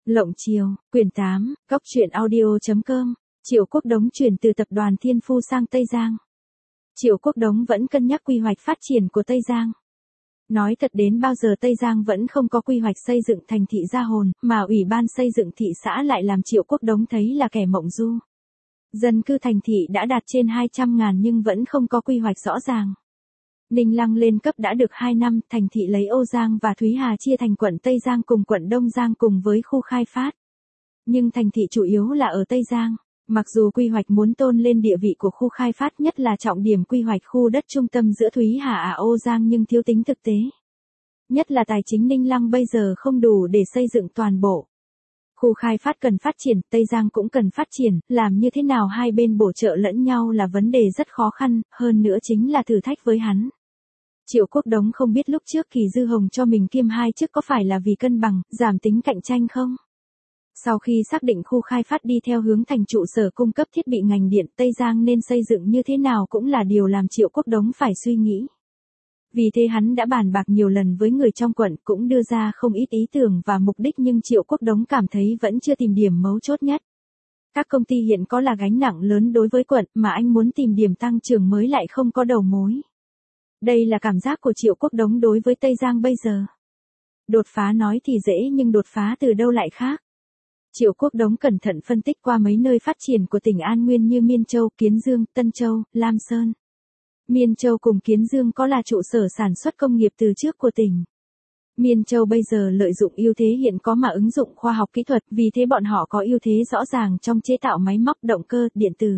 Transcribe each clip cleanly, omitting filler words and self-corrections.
Lộng Triều, quyển 8, góc truyện audio.com, Triệu Quốc Đống chuyển từ tập đoàn Thiên Phu sang Tây Giang. Triệu Quốc Đống vẫn cân nhắc quy hoạch phát triển của Tây Giang. Nói thật đến bao giờ Tây Giang vẫn không có quy hoạch xây dựng thành thị Gia Hồn, mà Ủy ban xây dựng thị xã lại làm Triệu Quốc Đống thấy là kẻ mộng du. Dân cư thành thị đã đạt trên 200.000 nhưng vẫn không có quy hoạch rõ ràng. Ninh Lăng lên cấp đã được 2 năm, thành thị lấy Âu Giang và Thúy Hà chia thành quận Tây Giang cùng quận Đông Giang cùng với khu khai phát. Nhưng thành thị chủ yếu là ở Tây Giang. Mặc dù quy hoạch muốn tôn lên địa vị của khu khai phát nhất là trọng điểm quy hoạch khu đất trung tâm giữa Thúy Hà Âu Giang nhưng thiếu tính thực tế. Nhất là tài chính Ninh Lăng bây giờ không đủ để xây dựng toàn bộ. Khu khai phát cần phát triển, Tây Giang cũng cần phát triển, làm như thế nào hai bên bổ trợ lẫn nhau là vấn đề rất khó khăn, hơn nữa chính là thử thách với hắn. Triệu Quốc Đống không biết lúc trước Kỳ Dư Hồng cho mình kiêm 2 chức có phải là vì cân bằng, giảm tính cạnh tranh không? Sau khi xác định khu khai phát đi theo hướng thành trụ sở cung cấp thiết bị ngành điện Tây Giang nên xây dựng như thế nào cũng là điều làm Triệu Quốc Đống phải suy nghĩ. Vì thế hắn đã bàn bạc nhiều lần với người trong quận cũng đưa ra không ít ý tưởng và mục đích nhưng Triệu Quốc Đống cảm thấy vẫn chưa tìm điểm mấu chốt nhất. Các công ty hiện có là gánh nặng lớn đối với quận mà anh muốn tìm điểm tăng trưởng mới lại không có đầu mối. Đây là cảm giác của Triệu Quốc Đống đối với Tây Giang bây giờ. Đột phá nói thì dễ nhưng đột phá từ đâu lại khác. Triệu Quốc Đống cẩn thận phân tích qua mấy nơi phát triển của tỉnh An Nguyên như Miên Châu, Kiến Dương, Tân Châu, Lam Sơn. Miên Châu cùng Kiến Dương có là trụ sở sản xuất công nghiệp từ trước của tỉnh. Miên Châu bây giờ lợi dụng ưu thế hiện có mà ứng dụng khoa học kỹ thuật, vì thế bọn họ có ưu thế rõ ràng trong chế tạo máy móc động cơ, điện tử.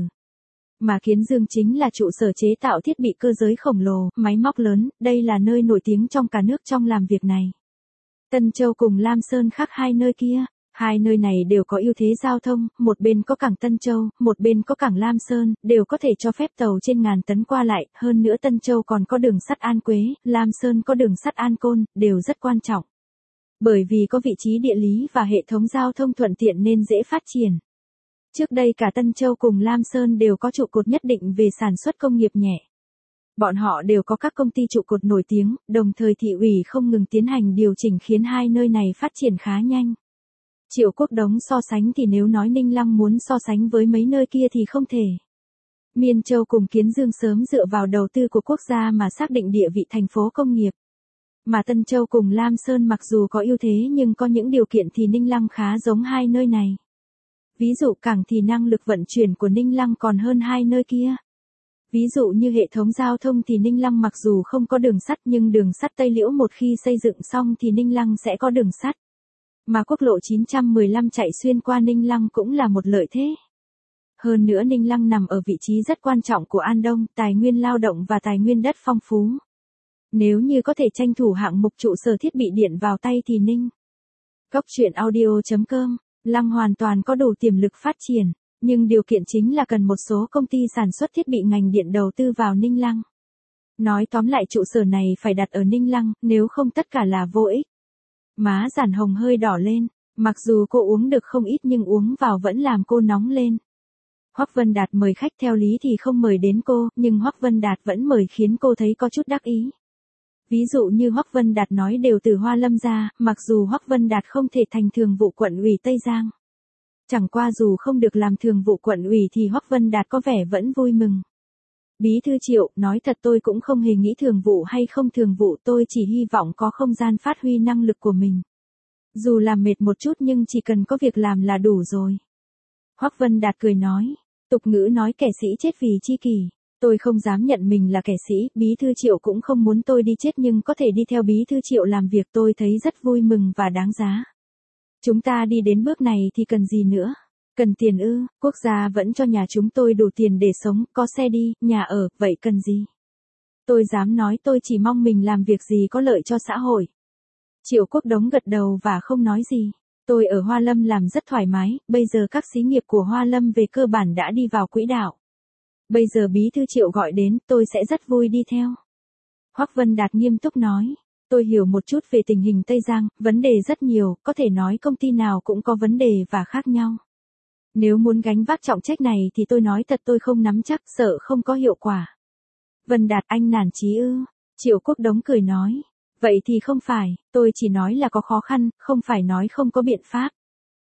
Mà Kiến Dương chính là trụ sở chế tạo thiết bị cơ giới khổng lồ, máy móc lớn, đây là nơi nổi tiếng trong cả nước trong làm việc này. Tân Châu cùng Lam Sơn khác hai nơi kia. Hai nơi này đều có ưu thế giao thông, một bên có cảng Tân Châu, một bên có cảng Lam Sơn, đều có thể cho phép tàu trên ngàn tấn qua lại, hơn nữa Tân Châu còn có đường sắt An Quế, Lam Sơn có đường sắt An Côn, đều rất quan trọng. Bởi vì có vị trí địa lý và hệ thống giao thông thuận tiện nên dễ phát triển. Trước đây cả Tân Châu cùng Lam Sơn đều có trụ cột nhất định về sản xuất công nghiệp nhẹ. Bọn họ đều có các công ty trụ cột nổi tiếng, đồng thời thị ủy không ngừng tiến hành điều chỉnh khiến hai nơi này phát triển khá nhanh. Triệu Quốc Đống so sánh thì nếu nói Ninh Lăng muốn so sánh với mấy nơi kia thì không thể. Miên Châu cùng Kiến Dương sớm dựa vào đầu tư của quốc gia mà xác định địa vị thành phố công nghiệp. Mà Tân Châu cùng Lam Sơn mặc dù có ưu thế nhưng có những điều kiện thì Ninh Lăng khá giống hai nơi này. Ví dụ cảng thì năng lực vận chuyển của Ninh Lăng còn hơn hai nơi kia. Ví dụ như hệ thống giao thông thì Ninh Lăng mặc dù không có đường sắt nhưng đường sắt Tây Liễu một khi xây dựng xong thì Ninh Lăng sẽ có đường sắt. Mà quốc lộ 915 chạy xuyên qua Ninh Lăng cũng là một lợi thế. Hơn nữa Ninh Lăng nằm ở vị trí rất quan trọng của An Đông, tài nguyên lao động và tài nguyên đất phong phú. Nếu như có thể tranh thủ hạng mục trụ sở thiết bị điện vào tay thì Ninh. Góc truyện audio.com, Lăng hoàn toàn có đủ tiềm lực phát triển, nhưng điều kiện chính là cần một số công ty sản xuất thiết bị ngành điện đầu tư vào Ninh Lăng. Nói tóm lại trụ sở này phải đặt ở Ninh Lăng, nếu không tất cả là vô ích. Má Giản Hồng hơi đỏ lên, mặc dù cô uống được không ít nhưng uống vào vẫn làm cô nóng lên. Hoắc Vân Đạt mời khách theo lý thì không mời đến cô, nhưng Hoắc Vân Đạt vẫn mời khiến cô thấy có chút đắc ý. Ví dụ như Hoắc Vân Đạt nói đều từ Hoa Lâm ra, mặc dù Hoắc Vân Đạt không thể thành thường vụ quận ủy Tây Giang. Chẳng qua dù không được làm thường vụ quận ủy thì Hoắc Vân Đạt có vẻ vẫn vui mừng. Bí thư Triệu, nói thật tôi cũng không hề nghĩ thường vụ hay không thường vụ, tôi chỉ hy vọng có không gian phát huy năng lực của mình. Dù làm mệt một chút nhưng chỉ cần có việc làm là đủ rồi. Hoắc Vân Đạt cười nói, tục ngữ nói kẻ sĩ chết vì chi kỷ, tôi không dám nhận mình là kẻ sĩ, Bí thư Triệu cũng không muốn tôi đi chết nhưng có thể đi theo Bí thư Triệu làm việc tôi thấy rất vui mừng và đáng giá. Chúng ta đi đến bước này thì cần gì nữa? Cần tiền ư, quốc gia vẫn cho nhà chúng tôi đủ tiền để sống, có xe đi, nhà ở, vậy cần gì? Tôi dám nói tôi chỉ mong mình làm việc gì có lợi cho xã hội. Triệu Quốc Đống gật đầu và không nói gì. Tôi ở Hoa Lâm làm rất thoải mái, bây giờ các xí nghiệp của Hoa Lâm về cơ bản đã đi vào quỹ đạo. Bây giờ Bí thư Triệu gọi đến, tôi sẽ rất vui đi theo. Hoắc Vân Đạt nghiêm túc nói. Tôi hiểu một chút về tình hình Tây Giang, vấn đề rất nhiều, có thể nói công ty nào cũng có vấn đề và khác nhau. Nếu muốn gánh vác trọng trách này thì tôi nói thật tôi không nắm chắc, sợ không có hiệu quả. Vân Đạt, anh nản chí ư? Triệu Quốc Đống cười nói. Vậy thì không phải, tôi chỉ nói là có khó khăn, không phải nói không có biện pháp.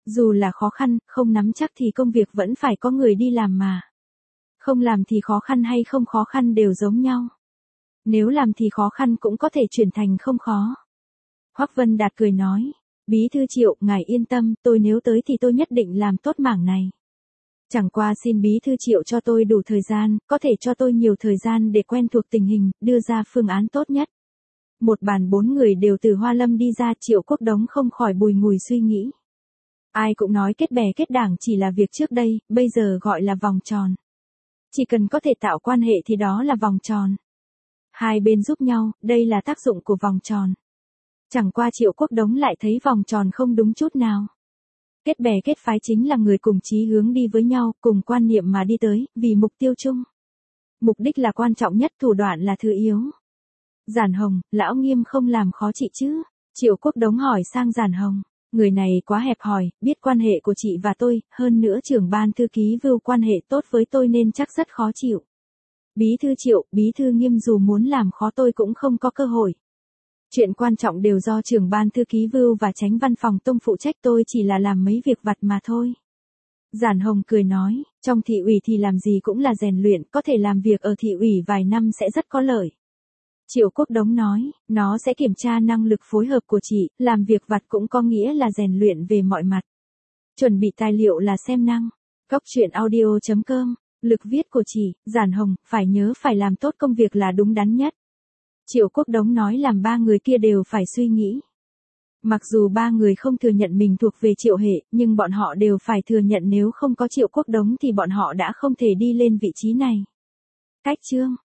Dù là khó khăn, không nắm chắc thì công việc vẫn phải có người đi làm mà. Không làm thì khó khăn hay không khó khăn đều giống nhau. Nếu làm thì khó khăn cũng có thể chuyển thành không khó. Hoắc Vân Đạt cười nói, Bí thư Triệu, ngài yên tâm, tôi nếu tới thì tôi nhất định làm tốt mảng này. Chẳng qua xin Bí thư Triệu cho tôi đủ thời gian, có thể cho tôi nhiều thời gian để quen thuộc tình hình, đưa ra phương án tốt nhất. Một bàn 4 người đều từ Hoa Lâm đi ra, Triệu Quốc Đống không khỏi bùi ngùi suy nghĩ. Ai cũng nói kết bè kết đảng chỉ là việc trước đây, bây giờ gọi là vòng tròn. Chỉ cần có thể tạo quan hệ thì đó là vòng tròn. Hai bên giúp nhau, đây là tác dụng của vòng tròn. Chẳng qua Triệu Quốc Đống lại thấy vòng tròn không đúng chút nào. Kết bè kết phái chính là người cùng chí hướng đi với nhau, cùng quan niệm mà đi tới, vì mục tiêu chung. Mục đích là quan trọng nhất, thủ đoạn là thứ yếu. Giản Hồng, lão Nghiêm không làm khó chị chứ? Triệu Quốc Đống hỏi sang Giản Hồng. Người này quá hẹp hòi, biết quan hệ của chị và tôi, hơn nữa trưởng ban thư ký Vưu quan hệ tốt với tôi nên chắc rất khó chịu. Bí thư Triệu, Bí thư Nghiêm dù muốn làm khó tôi cũng không có cơ hội. Chuyện quan trọng đều do trưởng ban thư ký Vưu và Chánh văn phòng Tông phụ trách, tôi chỉ là làm mấy việc vặt mà thôi. Giản Hồng cười nói, trong thị ủy thì làm gì cũng là rèn luyện, có thể làm việc ở thị ủy vài năm sẽ rất có lợi. Triệu Quốc Đống nói, nó sẽ kiểm tra năng lực phối hợp của chị, làm việc vặt cũng có nghĩa là rèn luyện về mọi mặt. Chuẩn bị tài liệu là xem năng. Cóc truyện audio.com, lực viết của chị, Giản Hồng, phải nhớ phải làm tốt công việc là đúng đắn nhất. Triệu Quốc Đống nói làm ba người kia đều phải suy nghĩ. Mặc dù ba người không thừa nhận mình thuộc về Triệu hệ, nhưng bọn họ đều phải thừa nhận nếu không có Triệu Quốc Đống thì bọn họ đã không thể đi lên vị trí này. Cách chương